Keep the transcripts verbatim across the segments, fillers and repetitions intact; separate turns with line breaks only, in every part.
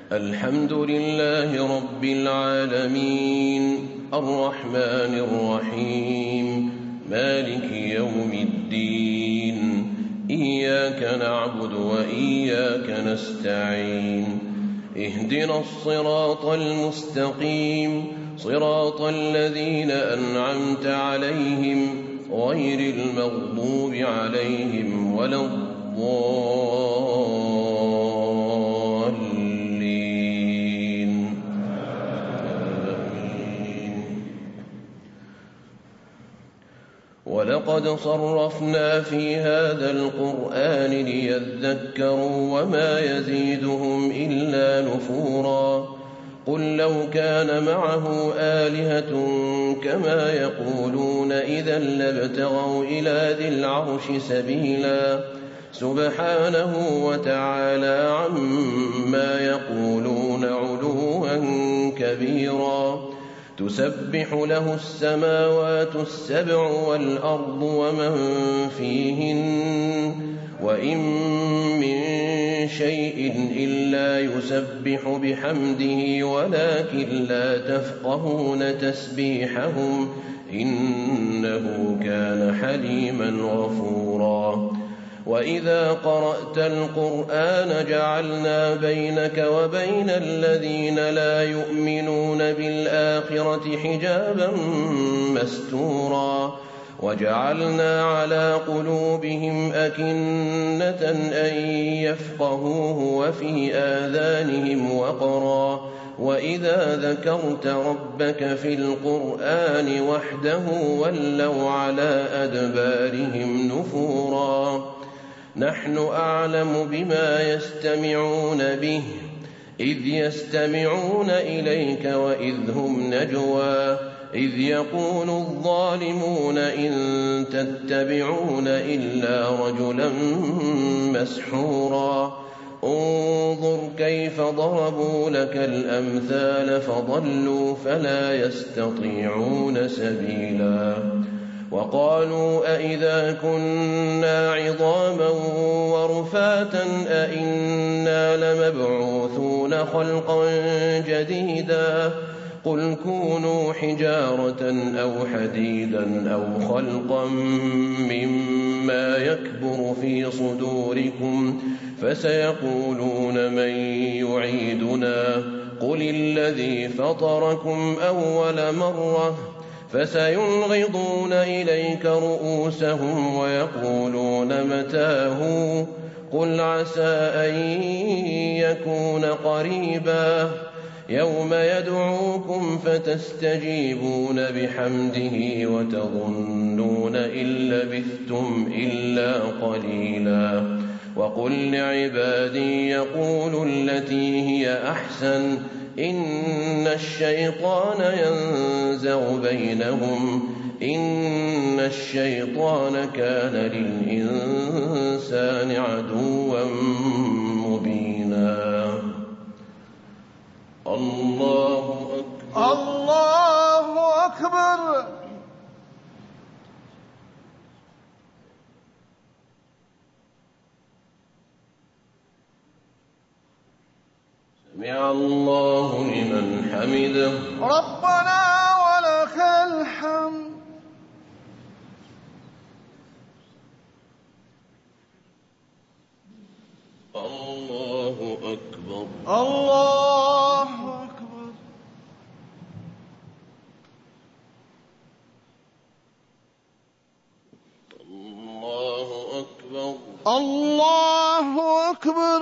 الحمد لله رب العالمين الرحمن الرحيم مالك يوم الدين إياك نعبد وإياك نستعين اهدنا الصراط المستقيم صراط الذين أنعمت عليهم غير المغضوب عليهم ولا الضالين آمين. ولقد صرفنا في هذا القرآن ليذكروا وما يزيدهم إلا نفورا قل لو كان معه آلهة كما يقولون إذا لابتغوا إلى ذي العرش سبيلا سبحانه وتعالى عما يقولون علوا كبيرا تسبح له السماوات السبع والأرض ومن فيهن وإن من شيء إلا يسبح بحمده ولكن لا تفقهون تسبيحهم إنه كان حليما غفورا وإذا قرأت القرآن جعلنا بينك وبين الذين لا يؤمنون بالآخرة حجابا مستورا وجعلنا على قلوبهم أكنة أن يفقهوه وفي آذانهم وقرا وإذا ذكرت ربك في القرآن وحده ولوا على أدبارهم نفورا نحن أعلم بما يستمعون به إذ يستمعون إليك وإذ هم نجوى إذ يقول الظالمون إن تتبعون إلا رجلا مسحورا انظر كيف ضربوا لك الأمثال فضلوا فلا يستطيعون سبيلا وقالوا أئذا كنا عظاما ورفاتا أئنا لمبعوثون خلقا جديدا قل كونوا حجارة أو حديدا أو خلقا مما يكبر في صدوركم فسيقولون من يعيدنا قل الذي فطركم أول مرة فسينغضون إليك رؤوسهم ويقولون متاه قل عسى أن يكون قريبا يوم يدعوكم فتستجيبون بحمده وتظنون إن لبثتم إلا قليلا وقل لعبادي يقولوا التي هي أحسن إن الشيطان ينزغ بينهم إن الشيطان كان للإنسان عدوا مبينا الله أكبر
الله أكبر
سمع الله لمن حمده
ربنا ولك الحمد
الله أكبر
الله أكبر
الله أكبر
الله أكبر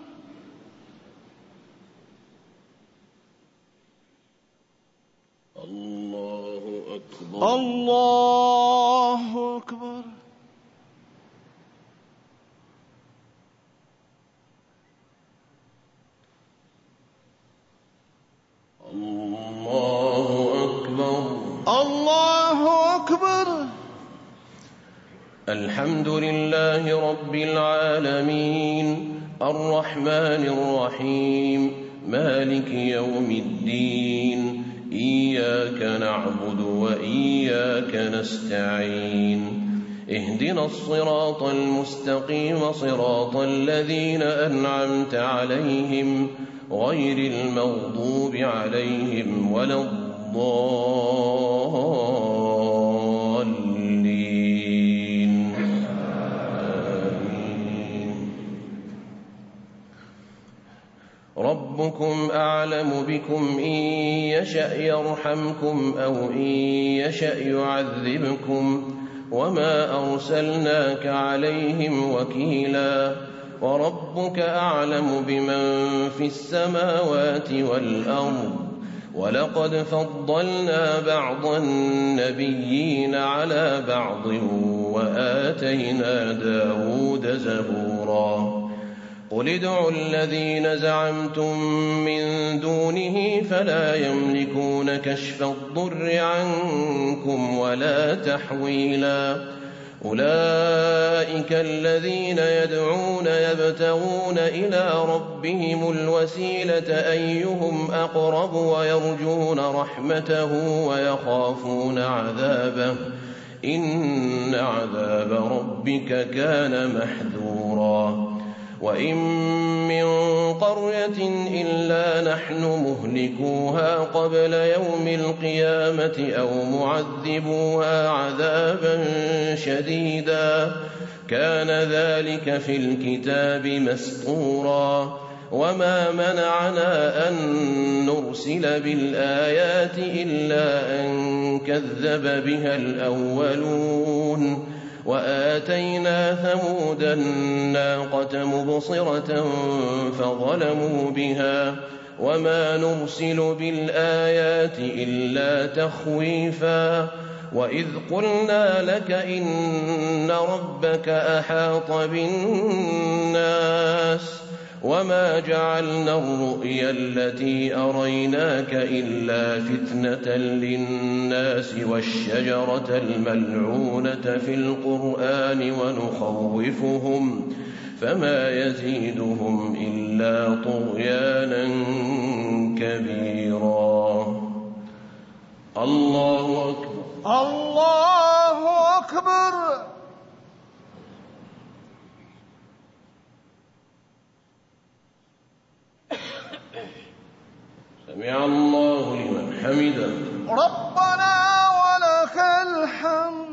الله أكبر
الله أكبر
الله أكبر
الله أكبر
الحمد لله رب العالمين الرحمن الرحيم مالك يوم الدين إياك نعبد وإياك نستعين اهدنا الصراط المستقيم صراط الذين أنعمت عليهم غير المغضوب عليهم ولا الضالين آمين. ربكم أعلم بكم إن يشأ يرحمكم أو إن يشأ يعذبكم وما أرسلناك عليهم وكيلا وربك أعلم بمن في السماوات والأرض ولقد فضلنا بعض النبيين على بعض وآتينا داود زبورا قل ادعوا الذين زعمتم من دونه فلا يملكون كشف الضر عنكم ولا تحويلا أولئك الذين يدعون يبتغون إلى ربهم الوسيلة أيهم أقرب ويرجون رحمته ويخافون عذابه إن عذاب ربك كان محذورا وإن من قرية إلا نحن مهلكوها قبل يوم القيامة أو معذبوها عذابا شديدا كان ذلك في الكتاب مسطورا وما منعنا أن نرسل بالآيات إلا أن كذب بها الأولون وآتينا ثمود الناقة مبصرة فظلموا بها وما نرسل بالآيات إلا تخويفا وإذ قلنا لك إن ربك أحاط بالناس وما جعلنا الرؤيا التي أريناك إلا فتنة للناس والشجرة الملعونة في القرآن ونخوفهم فما يزيدهم إلا طغيانا كبيرا. الله أكبر.
الله أكبر.
سمع الله لمن حمده.
ربنا ولك الحمد.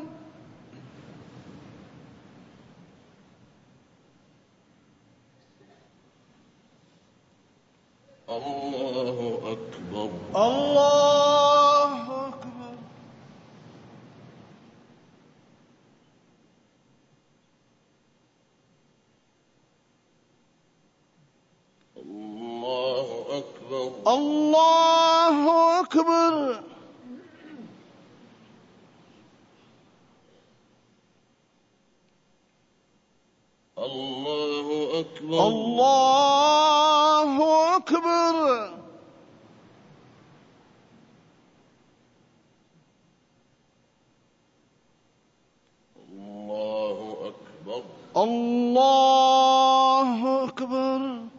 الله أكبر.
الله أكبر.
الله أكبر.
الله أكبر.
الله أكبر.
الله أكبر.
الله أكبر.
الله أكبر.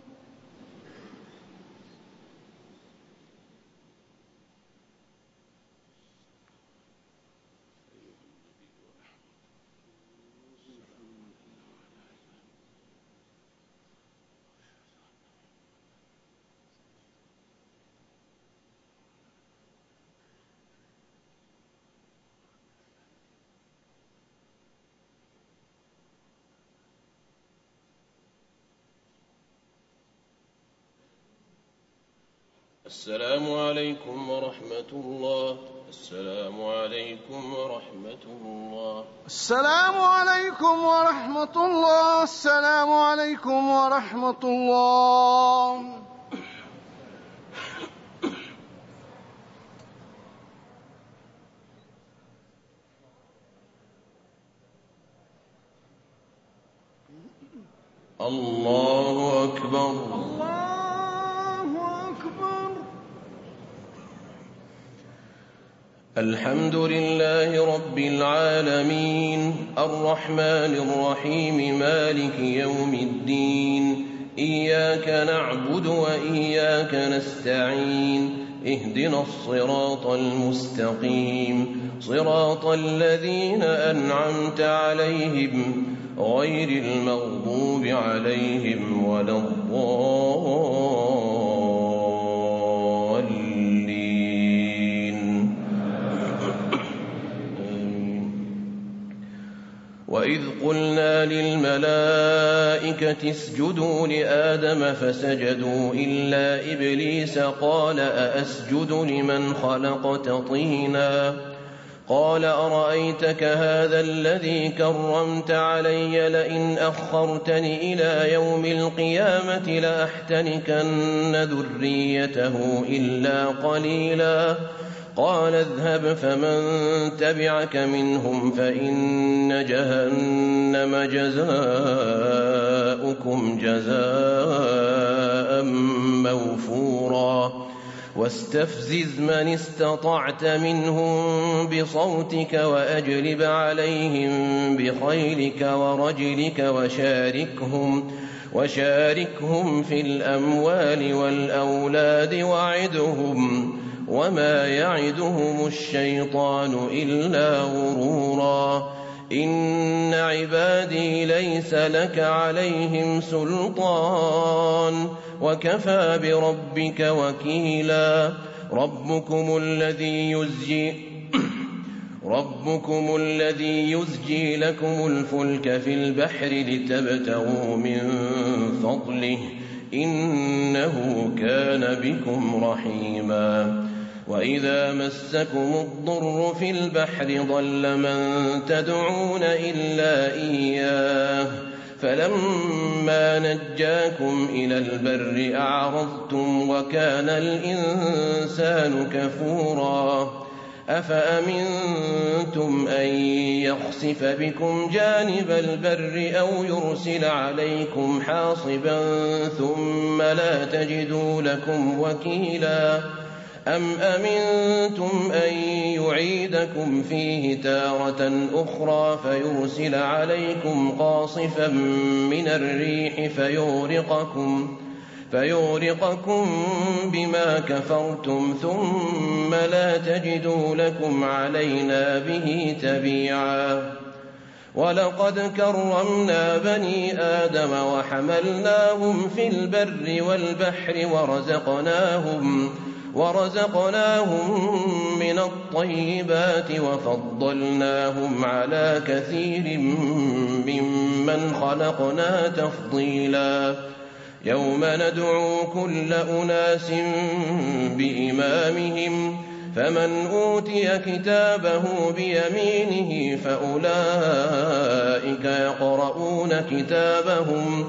السلام عليكم ورحمة الله. السلام عليكم ورحمة الله.
السلام عليكم ورحمة الله. السلام عليكم ورحمة الله.
الله أكبر.
الله أكبر.
الحمد لله رب العالمين الرحمن الرحيم مالك يوم الدين إياك نعبد وإياك نستعين اهدنا الصراط المستقيم صراط الذين أنعمت عليهم غير المغضوب عليهم ولا الضالين. وإذ قلنا للملائكة اسجدوا لآدم فسجدوا إلا إبليس قال أأسجد لمن خلقت طينا قال أرأيتك هذا الذي كرمت علي لئن أخرتني إلى يوم القيامة لأحتنكن ذريته إلا قليلا قال اذهب فمن تبعك منهم فإن جهنم جزاؤكم جزاء موفورا واستفزز من استطعت منهم بصوتك وأجلب عليهم بخيلك ورجلك وشاركهم, وشاركهم في الأموال والأولاد وعدهم وما يعدهم الشيطان إلا غرورا إن عبادي ليس لك عليهم سلطان وكفى بربك وكيلا ربكم الذي يزجي ربكم الذي يزجي لكم الفلك في البحر لتبتغوا من فضله إنه كان بكم رحيما وإذا مسكم الضر في البحر ضل من تدعون إلا إياه فلما نجاكم إلى البر أعرضتم وكان الإنسان كفورا أفأمنتم أن يخسف بكم جانب البر أو يرسل عليكم حاصبا ثم لا تجدوا لكم وكيلا أم أمنتم أن يعيدكم فيه تارة أخرى فيرسل عليكم قاصفا من الريح فيغرقكم, فيغرقكم بما كفرتم ثم لا تجدوا لكم علينا به تبيعا ولقد كرمنا بني آدم وحملناهم في البر والبحر ورزقناهم ورزقناهم من الطيبات وفضلناهم على كثير ممن خلقنا تفضيلا يوم ندعو كل أناس بإمامهم فمن أوتي كتابه بيمينه فأولئك يقرؤون كتابهم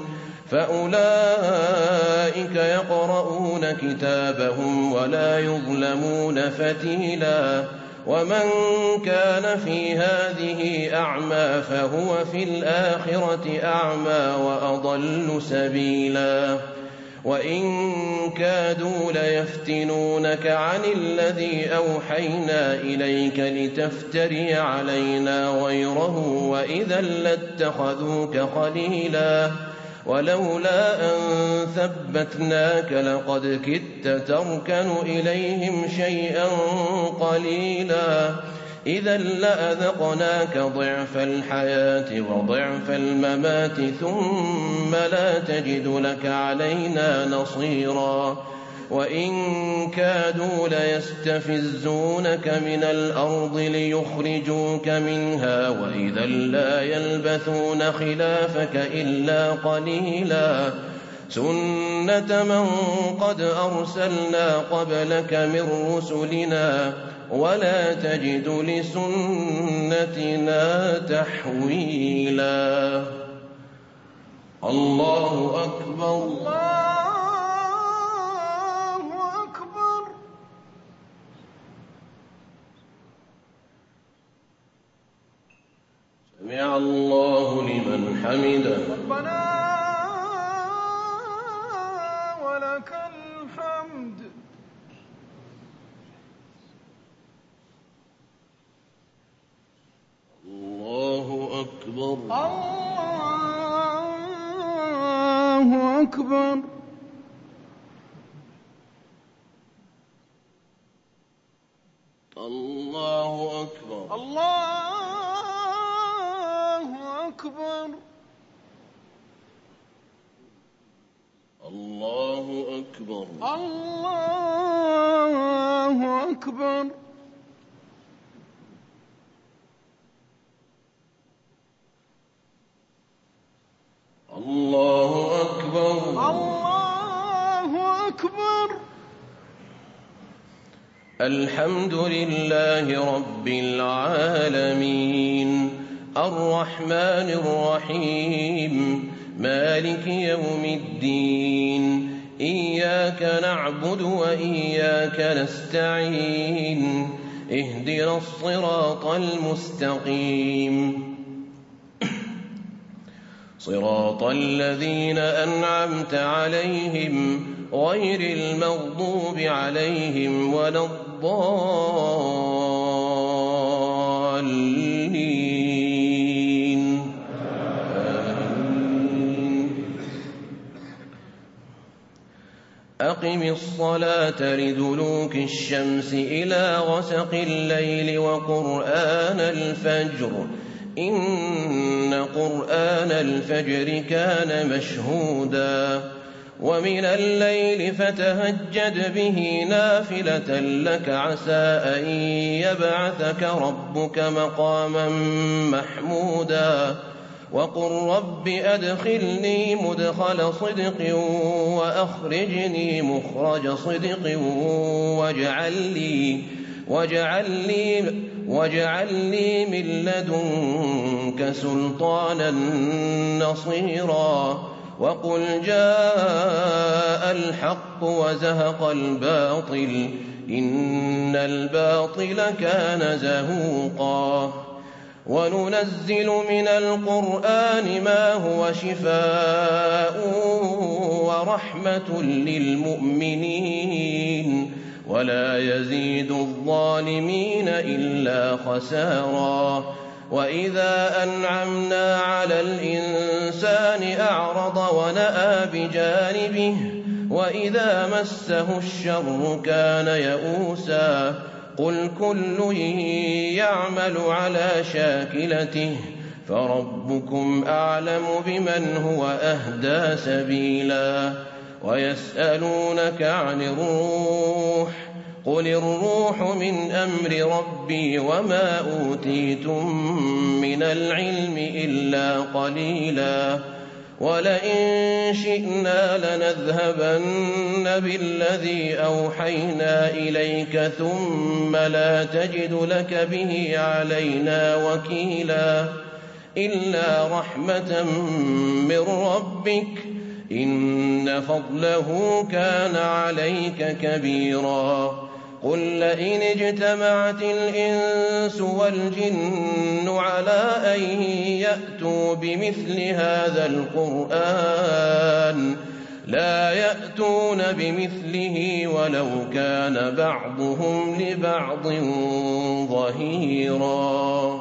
فأولئك يقرؤون كتابهم ولا يظلمون فتيلا ومن كان في هذه أعمى فهو في الآخرة أعمى وأضل سبيلا وإن كادوا ليفتنونك عن الذي أوحينا إليك لتفتري علينا غيره وإذا لاتخذوك خليلا ولولا أن ثبتناك لقد كدت تركن إليهم شيئا قليلا إذا لأذقناك ضعف الحياة وضعف الممات ثم لا تجد لك علينا نصيرا وإن كادوا ليستفزونك من الأرض ليخرجوك منها وإذا لا يلبثون خلافك إلا قليلا سنة من قد أرسلنا قبلك من رسلنا ولا تجد لسنتنا تحويلا. الله أكبر.
الله أكبر.
سمع الله لمن حمده.
ربنا ولك الحمد.
الله أكبر.
الله أكبر. أكبر
الله أكبر
الله أكبر
الله أكبر
الله أكبر
الله أكبر
الله أكبر
الحمد لله رب العالمين الرحمن الرحيم مالك يوم الدين إياك نعبد وإياك نستعين اهدنا الصراط المستقيم صراط الذين أنعمت عليهم غير المغضوب عليهم ولا الضالين آمين. أقم الصلاة لدلوك الشمس إلى غسق الليل وقرآن الفجر إن قرآن الفجر كان مشهودا ومن الليل فتهجد به نافلة لك عسى أن يبعثك ربك مقاما محمودا وقل رب أدخلني مدخل صدق وأخرجني مخرج صدق واجعل لي واجعل لي واجعل لي من لدنك سلطانا نصيرا وقل جاء الحق وزهق الباطل إن الباطل كان زهوقا وننزل من القرآن ما هو شفاء ورحمة للمؤمنين ولا يزيد الظالمين إلا خسارا وإذا أنعمنا على الإنسان أعرض ونأى بجانبه وإذا مسه الشر كان يئوسا قل كل يعمل على شاكلته فربكم أعلم بمن هو أهدى سبيلا ويسألونك عن الروح قل الروح من أمر ربي وما أوتيتم من العلم إلا قليلا ولئن شئنا لنذهبن بالذي أوحينا إليك ثم لا تجد لك به علينا وكيلا إلا رحمة من ربك إن فضله كان عليك كبيرا قل لئن اجتمعت الإنس والجن على أن يأتوا بمثل هذا القرآن لا يأتون بمثله ولو كان بعضهم لبعض ظهيرا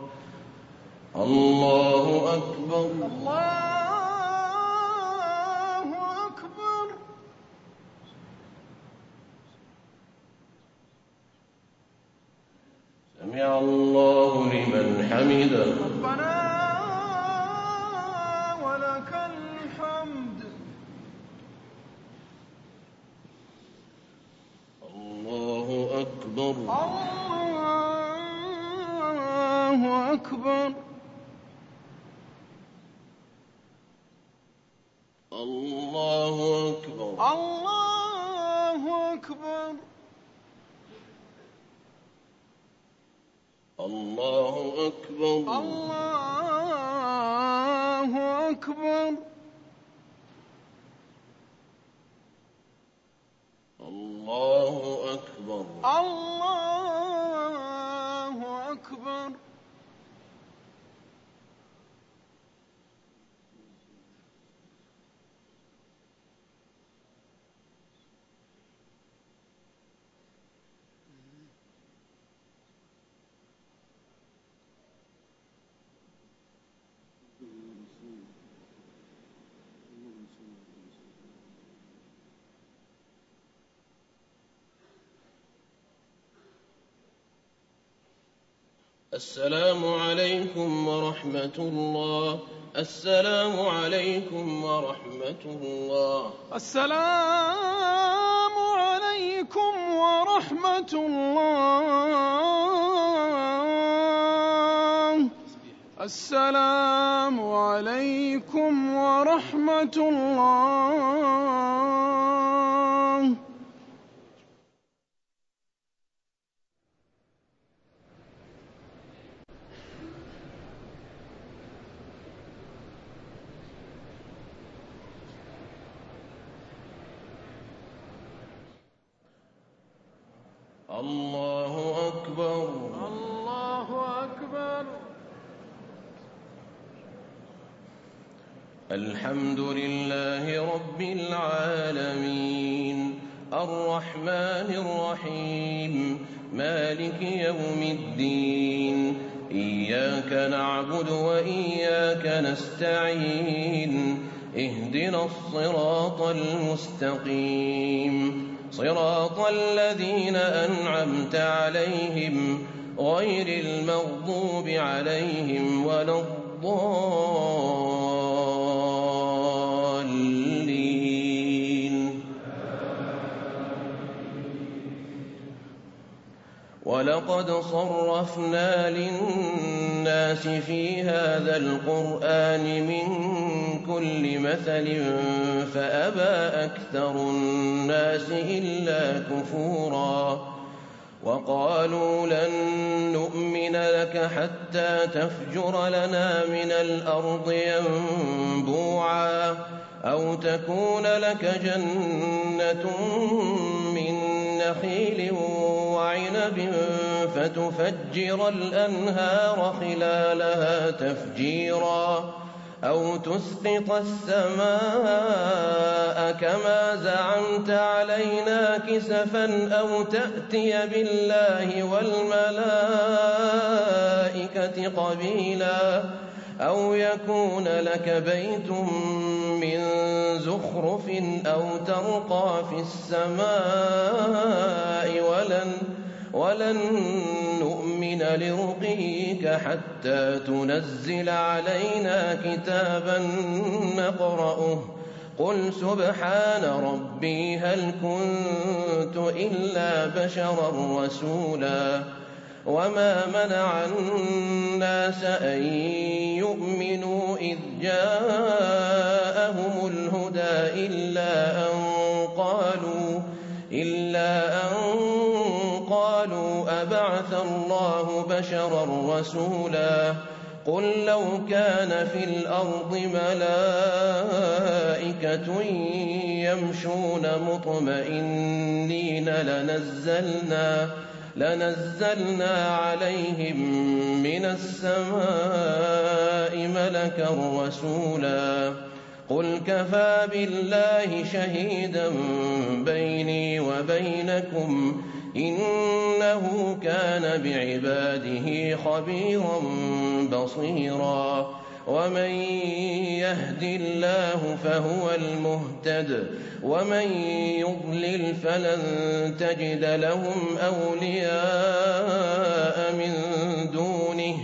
الله أكبر سمع الله لمن حمده
ربنا ولك الحمد
الله أكبر
الله أكبر
الله أكبر
الله أكبر
الله أكبر
الله أكبر
الله أكبر
الله أكبر
السلام عليكم ورحمة الله. السلام عليكم ورحمة الله.
السلام عليكم ورحمة الله. السلام عليكم ورحمة الله.
الله أكبر.
الله أكبر.
الحمد لله رب العالمين الرحمن الرحيم مالك يوم الدين إياك نعبد وإياك نستعين اهدنا الصراط المستقيم صراط الذين أنعمت عليهم غير المغضوب عليهم ولا الضالين. ولقد صرفنا للناس في هذا القرآن من كل مثل فأبى أكثر الناس إلا كفورا وقالوا لن نؤمن لك حتى تفجر لنا من الأرض ينبوعا أو تكون لك جنة من نخيل وعنب فتفجر الأنهار خلالها تفجيرا أو تسقط السماء كما زعمت علينا كسفا أو تأتي بالله والملائكة قبيلا أو يكون لك بيت من زخرف أو ترقى في السماء ولن, ولن نؤمن لرقيك حتى تنزل علينا كتابا نقرأه قل سبحان ربي هل كنت إلا بشرا رسولا وما منع الناس أن يؤمنوا إذ جاءهم الهدى إلا أن قالوا إلا أن قالوا أبعث الله بشرا رسولا قل لو كان في الأرض ملائكة يمشون مطمئنين لنزلنا لنزلنا عليهم من السماء ملكا رسولا قل كفى بالله شهيدا بيني وبينكم إنه كان بعباده خبيرا بصيرا ومن يهد الله فهو المهتد ومن يضلل فلن تجد لهم أولياء من دونه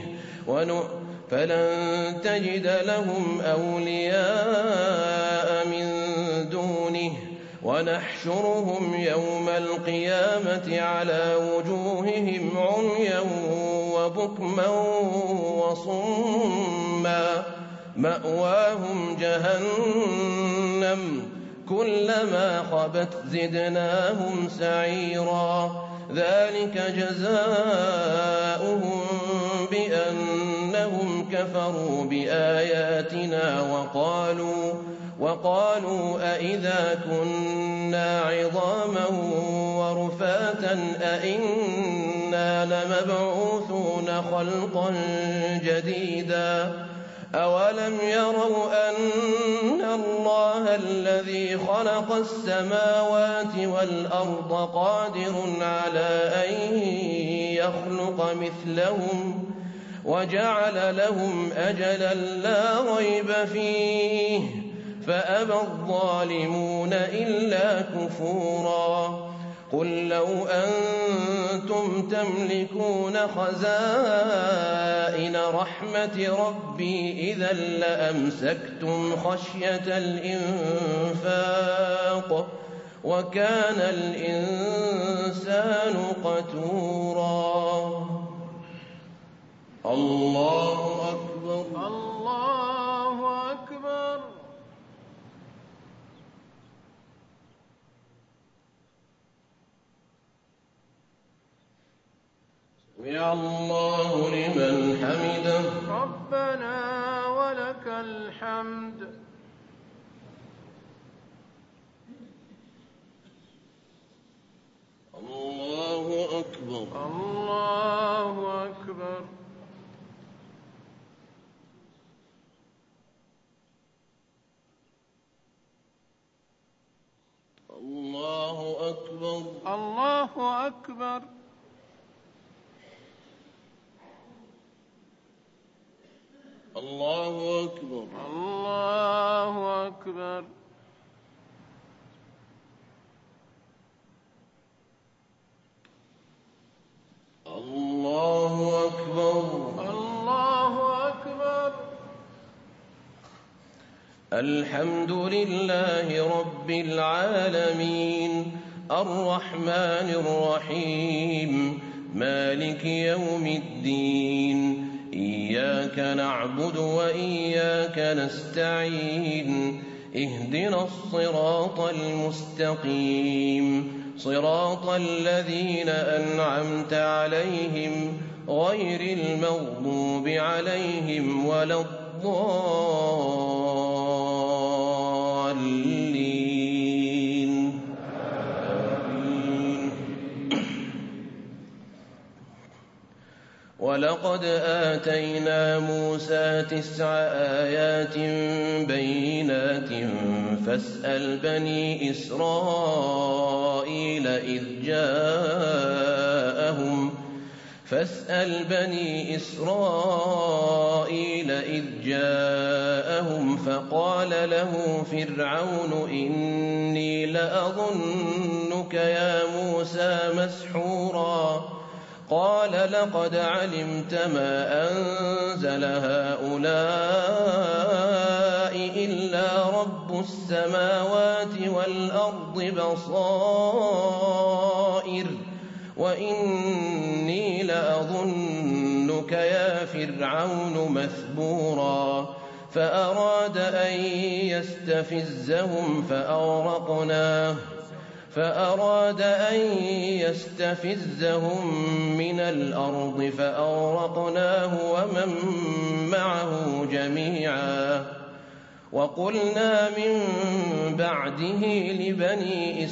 فلن تجد لهم أولياء من دونه ونحشرهم يوم القيامة على وجوههم عميا وبكما وصما مأواهم جهنم كلما خبت زدناهم سعيرا ذلك جزاؤهم بأنهم كفروا بآياتنا وقالوا وقالوا أئذا كنا عظاما ورفاتا أئنا لمبعوثون خلقا جديدا أولم يروا أن الله الذي خلق السماوات والأرض قادر على أن يخلق مثلهم وجعل لهم أجلا لا ريب فيه فأبى الظالمون إلا كفورا قل لو كنتم تملكون خزائن رحمة ربي إذا لأمسكتم خشية الإنفاق وكان الإنسان قتورا. الله أكبر.
الله أكبر.
سمع الله لمن حمده.
ربنا ولك الحمد.
الله أكبر.
الله أكبر.
الله أكبر.
الله أكبر.
الله أكبر.
الله أكبر.
الله أكبر.
الله أكبر.
الحمد لله رب العالمين الرحمن الرحيم مالك يوم الدين إياك نعبد وإياك نستعين اهدنا الصراط المستقيم صراط الذين أنعمت عليهم غير المغضوب عليهم ولا الضالين. آمين. ولقد آتينا موسى تسع آيات بينات فاسأل بني إسرائيل إذ جاءهم فاسأل بني إسرائيل إذ جاءهم فقال له فرعون إني لأظنك يا موسى مسحورا قال لقد علمت ما أنزل هؤلاء إلا رب السماوات والأرض بصائر وإني لأظنك يا فرعون مثبورا فأراد أن يستفزهم فأغرقناه فأراد أن يستفزهم من الأرض فأغرقناه ومن معه جميعا وقلنا من بعده لبني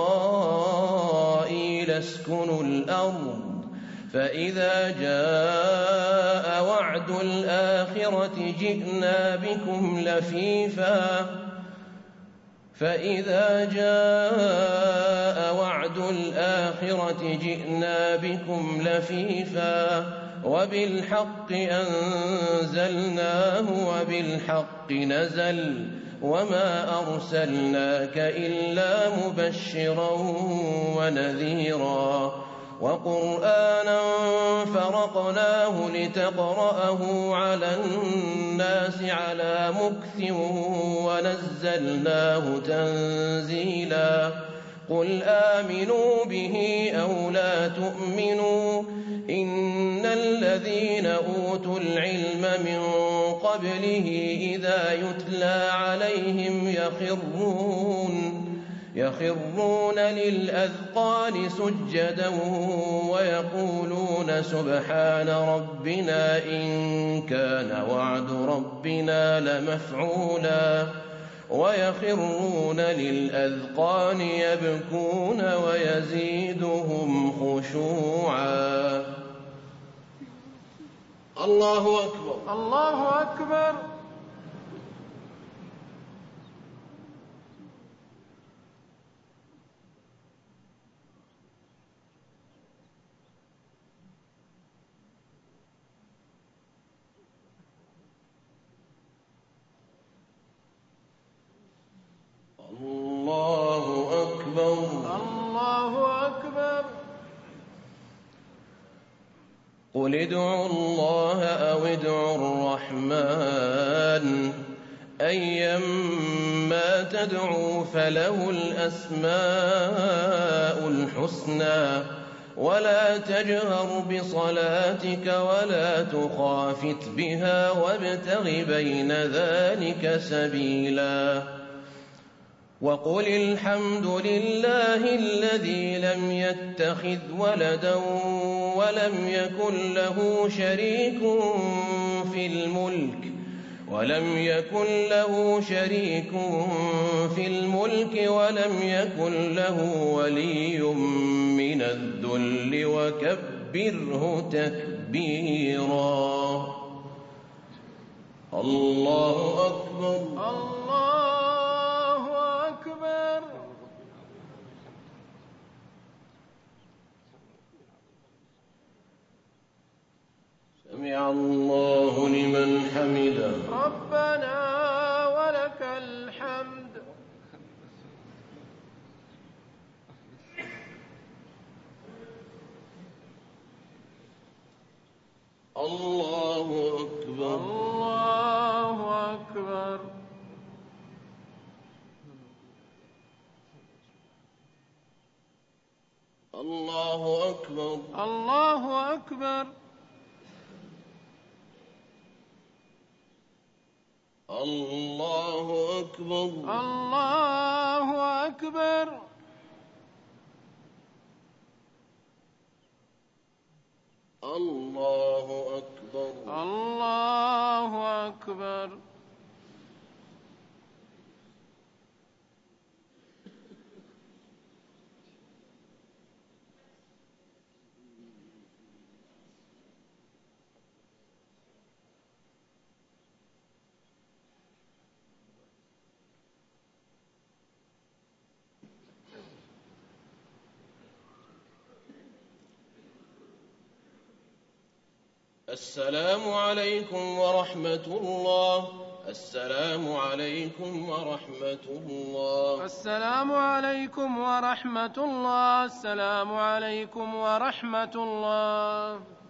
إسرائيل اسكنوا الأرض فإذا جاء وعد الآخرة جئنا بكم لفيفا فإذا جاء وعد الآخرة جئنا بكم لفيفا وبالحق أنزلناه وبالحق نزل وما أرسلناك إلا مبشرا ونذيرا وقرآنا فرقناه لتقرأه على الناس على مكث ونزلناه تنزيلا قل آمنوا به أو لا تؤمنوا إن الذين أوتوا العلم من قبله إذا يتلى عليهم يخرون يخرون للأذقان سجدا ويقولون سبحان ربنا إن كان وعد ربنا لمفعولا ويخرون للأذقان يبكون ويزيدهم خشوعا. الله أكبر.
الله أكبر.
الله أكبر.
الله أكبر.
قل ادعوا الله أو ادعوا الرحمن أيما تدعوا فله الأسماء الحسنى ولا تجهر بصلاتك ولا تخافت بها وابتغ بين ذلك سبيلا وقل الحمد لله الذي لم يتخذ ولدا ولم يكن له شريك في الملك ولم يكن له شريك في الملك ولم يكن له ولي من الذل وكبره تكبيرا. الله أكبر.
الله أكبر.
سمع الله لمن حمده.
ربنا ولك الحمد.
الله أكبر.
الله أكبر.
الله أكبر.
الله أكبر.
الله أكبر.
الله أكبر.
الله أكبر.
الله أكبر.
السلام عليكم ورحمة الله. السلام عليكم ورحمة الله.
السلام عليكم ورحمة الله. السلام عليكم ورحمة الله.